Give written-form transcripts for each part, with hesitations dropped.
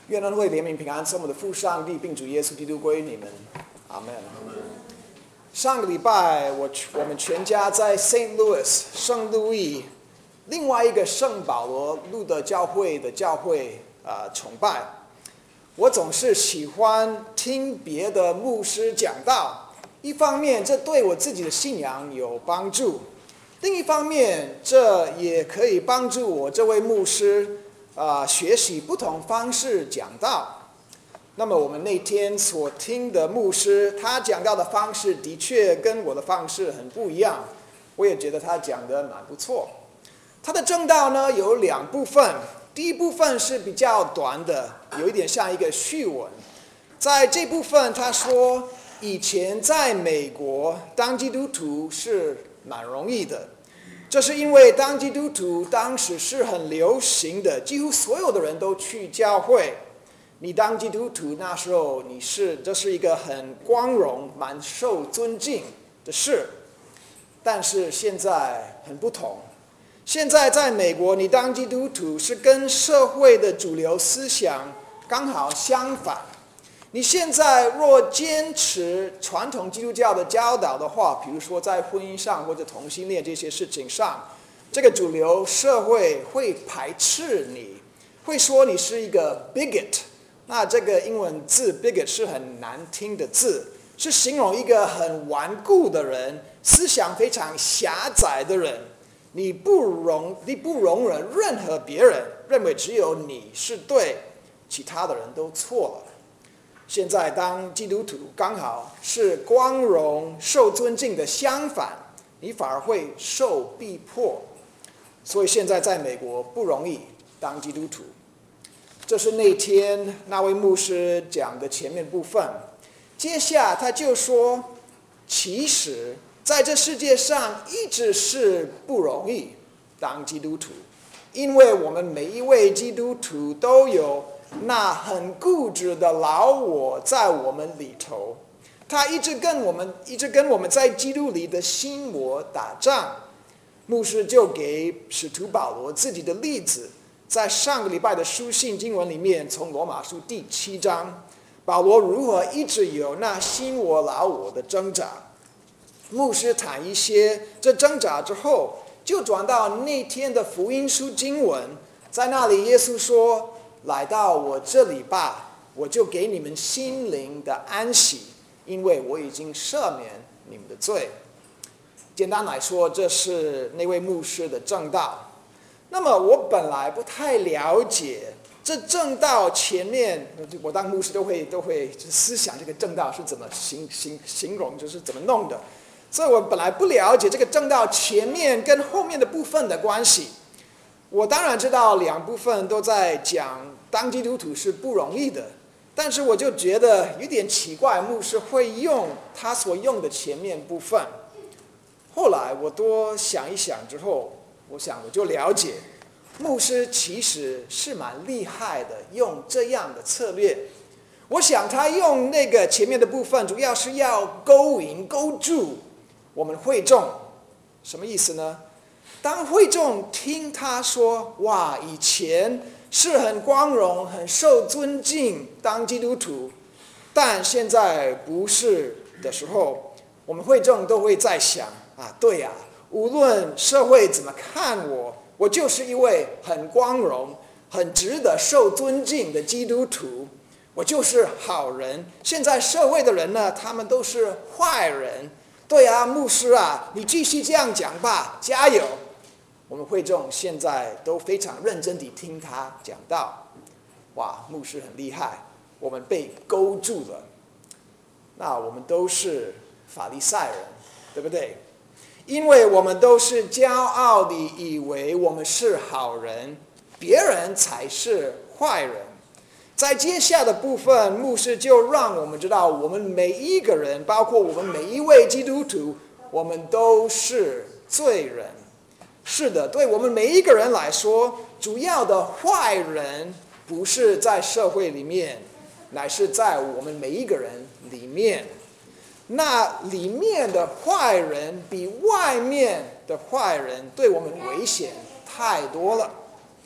愿恩惠怜悯平安，从我们的父上帝并主耶稣基督归于你们，阿门。上个礼拜我们全家在 Saint Louis 圣路易另外一个圣保罗路德教会的教会崇拜。我总是喜欢听别的牧师讲道，一方面这对我自己的信仰有帮助，另一方面这也可以帮助我这位牧师学习不同方式讲道。那么我们那天所听的牧师，他讲道的方式的确跟我的方式很不一样，我也觉得他讲得蛮不错。他的正道呢有两部分，第一部分是比较短的，有一点像一个序文。在这部分他说，以前在美国当基督徒是蛮容易的，这是因为当基督徒当时是很流行的，几乎所有的人都去教会。你当基督徒那时候这是一个很光荣、蛮受尊敬的事。但是现在很不同，现在在美国，你当基督徒是跟社会的主流思想刚好相反。你现在若坚持传统基督教的教导的话，比如说在婚姻上或者同性恋这些事情上，这个主流社会会排斥你，会说你是一个 bigot。那这个英文字 bigot 是很难听的字，是形容一个很顽固的人，思想非常狭窄的人。你不容忍任何别人，认为只有你是对，其他的人都错了。现在当基督徒刚好是光荣受尊敬的相反，你反而会受逼迫。所以现在在美国不容易当基督徒。这是那天那位牧师讲的前面部分。接下他就说，其实在这世界上一直是不容易当基督徒，因为我们每一位基督徒都有那很固执的老我在我们里头，他一直跟我们在基督里的心魔打仗。牧师就给使徒保罗自己的例子，在上个礼拜的书信经文里面，从罗马书第7章，保罗如何一直有那心我老我的挣扎。牧师谈一些这挣扎之后，就转到那天的福音书经文，在那里耶稣说，来到我这里吧，我就给你们心灵的安息，因为我已经赦免你们的罪。简单来说，这是那位牧师的正道。那么我本来不太了解这正道前面，我当牧师都会思想这个正道是怎么形容，就是怎么弄的。所以我本来不了解这个正道前面跟后面的部分的关系。我当然知道两部分都在讲当基督徒是不容易的，但是我就觉得有点奇怪，牧师会用他所用的前面部分。后来我多想一想之后，我就了解，牧师其实是蛮厉害的，用这样的策略。我想他用那个前面的部分，主要是要勾住我们会众。什么意思呢？当会众听他说，哇，以前是很光荣、很受尊敬当基督徒，但现在不是的时候，我们会众都会在想，对呀，无论社会怎么看我，我就是一位很光荣、很值得受尊敬的基督徒，我就是好人。现在社会的人呢，他们都是坏人。对啊，牧师啊，你继续这样讲吧，加油。我们会众现在都非常认真地听他讲道。哇，牧师很厉害，我们被勾住了。那我们都是法利赛人，对不对？因为我们都是骄傲地以为我们是好人，别人才是坏人。在接下的部分，牧师就让我们知道，我们每一个人，包括我们每一位基督徒，我们都是罪人。是的，对我们每一个人来说，主要的坏人不是在社会里面，乃是在我们每一个人里面。那里面的坏人比外面的坏人对我们危险太多了。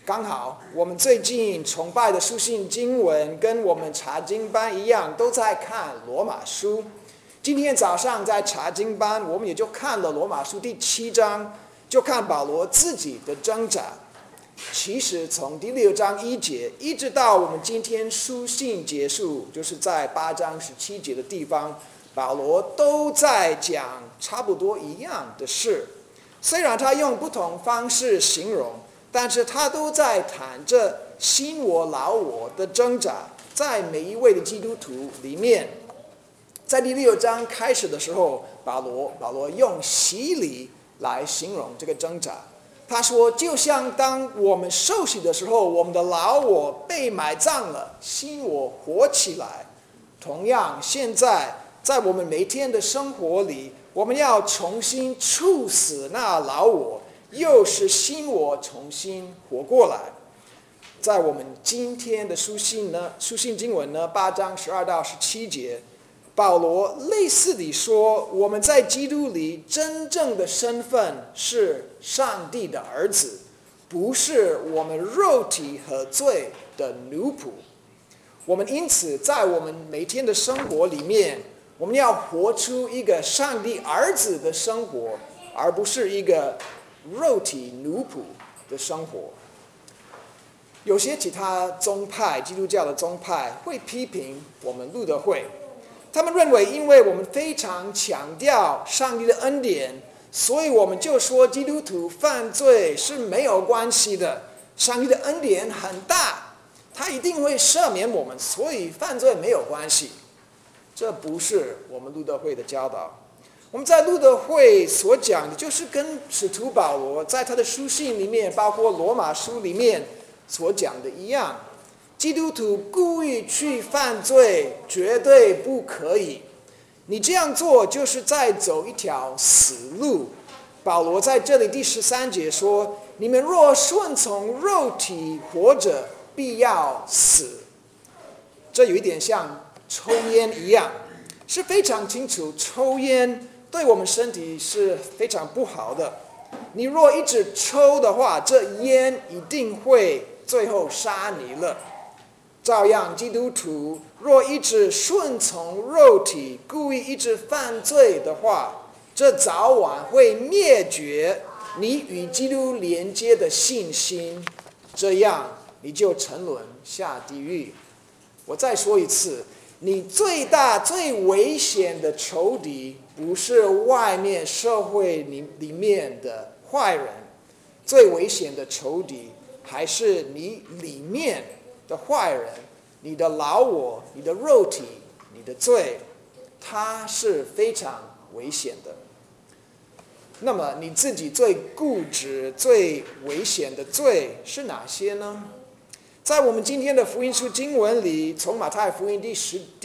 刚好我们最近崇拜的书信经文跟我们查经班一样，都在看罗马书。今天早上在查经班，我们也就看了罗马书第7章，就看保罗自己的挣扎。其实从第6章1节一直到我们今天书信结束，就是在8章17节的地方，保罗都在讲差不多一样的事。虽然他用不同方式形容，但是他都在谈着新我老我的挣扎，在每一位的基督徒里面。在第6章开始的时候，保罗用洗礼来形容这个挣扎。他说，就像当我们受洗的时候，我们的老我被埋葬了，新我活起来，同样现在在我们每天的生活里，我们要重新处死那老我，又是新我重新活过来。在我们今天的书信经文呢，8章12到17节，保罗类似地说，我们在基督里真正的身份是上帝的儿子，不是我们肉体和罪的奴仆。我们因此在我们每天的生活里面，我们要活出一个上帝儿子的生活，而不是一个肉体奴仆的生活。有些其他宗派，基督教的宗派会批评我们路德会，他们认为因为我们非常强调上帝的恩典，所以我们就说基督徒犯罪是没有关系的，上帝的恩典很大，他一定会赦免我们，所以犯罪没有关系。这不是我们路德会的教导。我们在路德会所讲的就是跟使徒保罗在他的书信里面，包括罗马书里面所讲的一样，基督徒故意去犯罪绝对不可以，你这样做就是在走一条死路。保罗在这里第13节说，你们若顺从肉体活着，必要死。这有一点像抽烟一样，是非常清楚抽烟对我们身体是非常不好的。你若一直抽的话，这烟一定会最后杀你了。照样，基督徒若一直顺从肉体，故意一直犯罪的话，这早晚会灭绝你与基督连接的信心，这样你就沉沦下地狱。我再说一次，你最大最危险的仇敌不是外面社会里面的坏人，最危险的仇敌还是你里面的坏人，你的老我，你的肉体，你的罪，它是非常危险的。那么你自己最固执、最危险的罪是哪些呢？在我们今天的福音书经文里，从马太福音第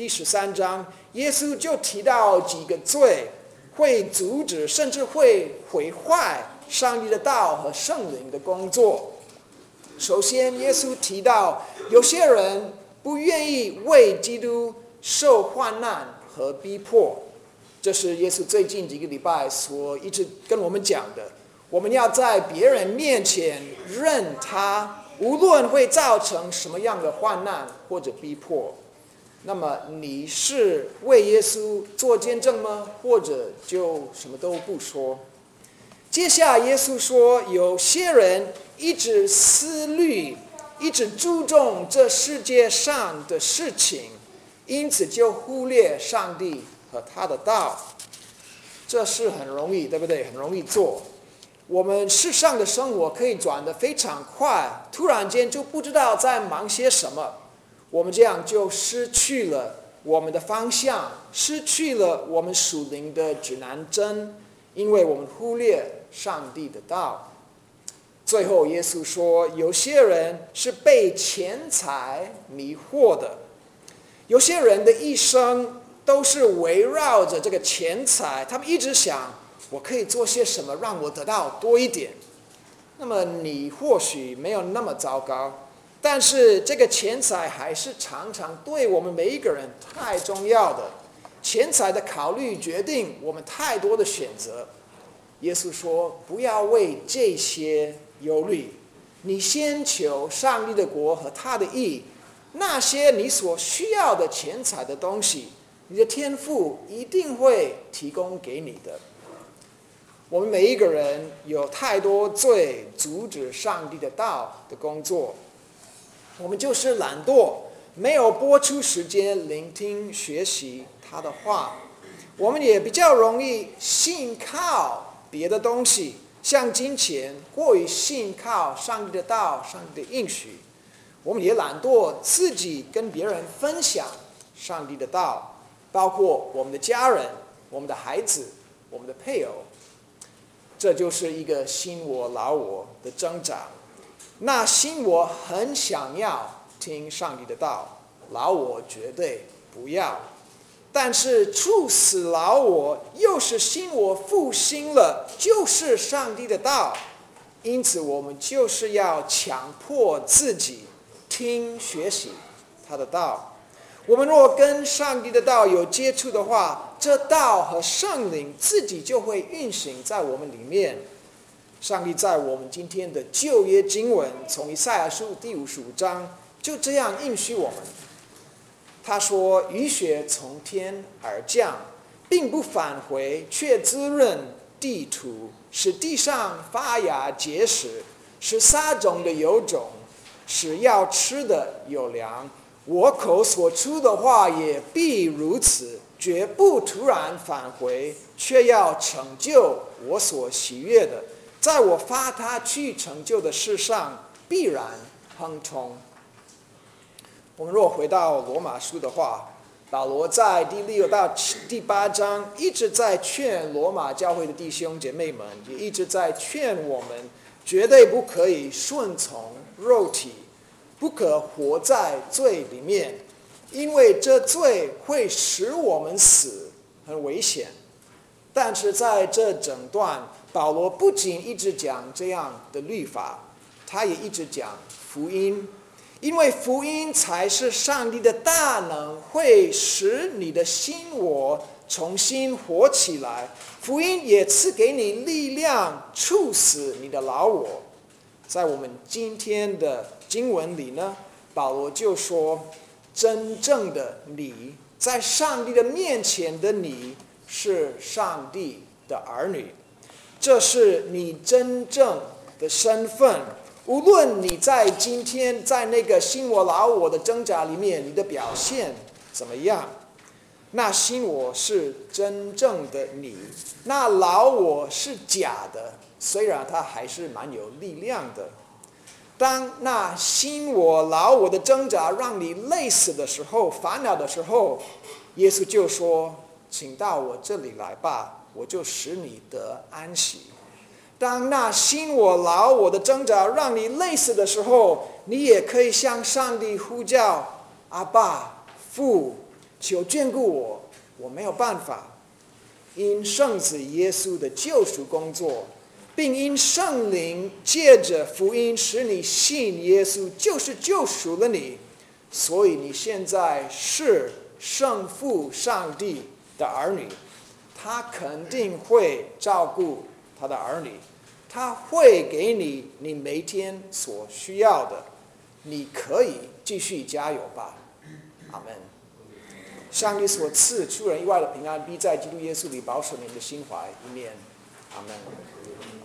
13章，耶稣就提到几个罪会阻止甚至会毁坏上帝的道和圣灵的工作。首先，耶稣提到有些人不愿意为基督受患难和逼迫，这是耶稣最近几个礼拜所一直跟我们讲的。我们要在别人面前认他，无论会造成什么样的患难或者逼迫。那么你是为耶稣做见证吗？或者就什么都不说？接下来耶稣说，有些人一直思虑，一直注重这世界上的事情，因此就忽略上帝和他的道。这是很容易，对不对？很容易做。我们世上的生活可以转得非常快，突然间就不知道在忙些什么。我们这样就失去了我们的方向，失去了我们属灵的指南针，因为我们忽略上帝的道。最后耶稣说，有些人是被钱财迷惑的，有些人的一生都是围绕着这个钱财，他们一直想，我可以做些什么让我得到多一点。那么你或许没有那么糟糕，但是这个钱财还是常常对我们每一个人太重要的。钱财的考虑决定我们太多的选择。耶稣说，不要为这些忧虑， 你先求上帝的国和他的义，那些你所需要的钱财的东西，你的天父一定会提供给你的。我们每一个人有太多罪阻止上帝的道的工作，我们就是懒惰，没有拨出时间聆听学习他的话。我们也比较容易信靠别的东西，像金钱，过于信靠上帝的道、上帝的应许。我们也懒惰自己跟别人分享上帝的道，包括我们的家人、我们的孩子、我们的配偶。这就是一个新我老我的挣扎。那新我很想要听上帝的道，老我绝对不要。但是处死老我又是新我复兴了，就是上帝的道。因此我们就是要强迫自己听学习他的道。我们若跟上帝的道有接触的话，这道和圣灵自己就会运行在我们里面。上帝在我们今天的旧约经文，从以赛亚书第55章就这样应许我们。他说：雨雪从天而降，并不返回，却滋润地土，使地上发芽结实，使撒种的有种，使要吃的有粮。我口所出的话也必如此，绝不突然返回，却要成就我所喜悦的，在我发他去成就的事上必然亨通。我们若回到罗马书的话，保罗在第6到第8章一直在劝罗马教会的弟兄姐妹们，也一直在劝我们绝对不可以顺从肉体，不可活在罪里面，因为这罪会使我们死，很危险。但是在这整段，保罗不仅一直讲这样的律法，他也一直讲福音。因为福音才是上帝的大能，会使你的新我重新活起来。福音也赐给你力量，处死你的老我。在我们今天的经文里呢，保罗就说，真正的你，在上帝的面前的你，是上帝的儿女，这是你真正的身份。无论你在今天在那个新我老我的挣扎里面，你的表现怎么样，那新我是真正的你，那老我是假的，虽然它还是蛮有力量的。当那新我老我的挣扎让你累死的时候，烦恼的时候，耶稣就说，请到我这里来吧，我就使你得安息。当那新我老我的挣扎让你累死的时候，你也可以向上帝呼叫，阿爸父，求眷顾我，我没有办法。因圣子耶稣的救赎工作，并因圣灵借着福音使你信耶稣就是救赎了你，所以你现在是圣父上帝的儿女。他肯定会照顾他的儿女，他会给你你每天所需要的，你可以继续加油吧。阿们。上帝所赐出人意外的平安，必在基督耶稣里保守你的心怀，一面。阿们。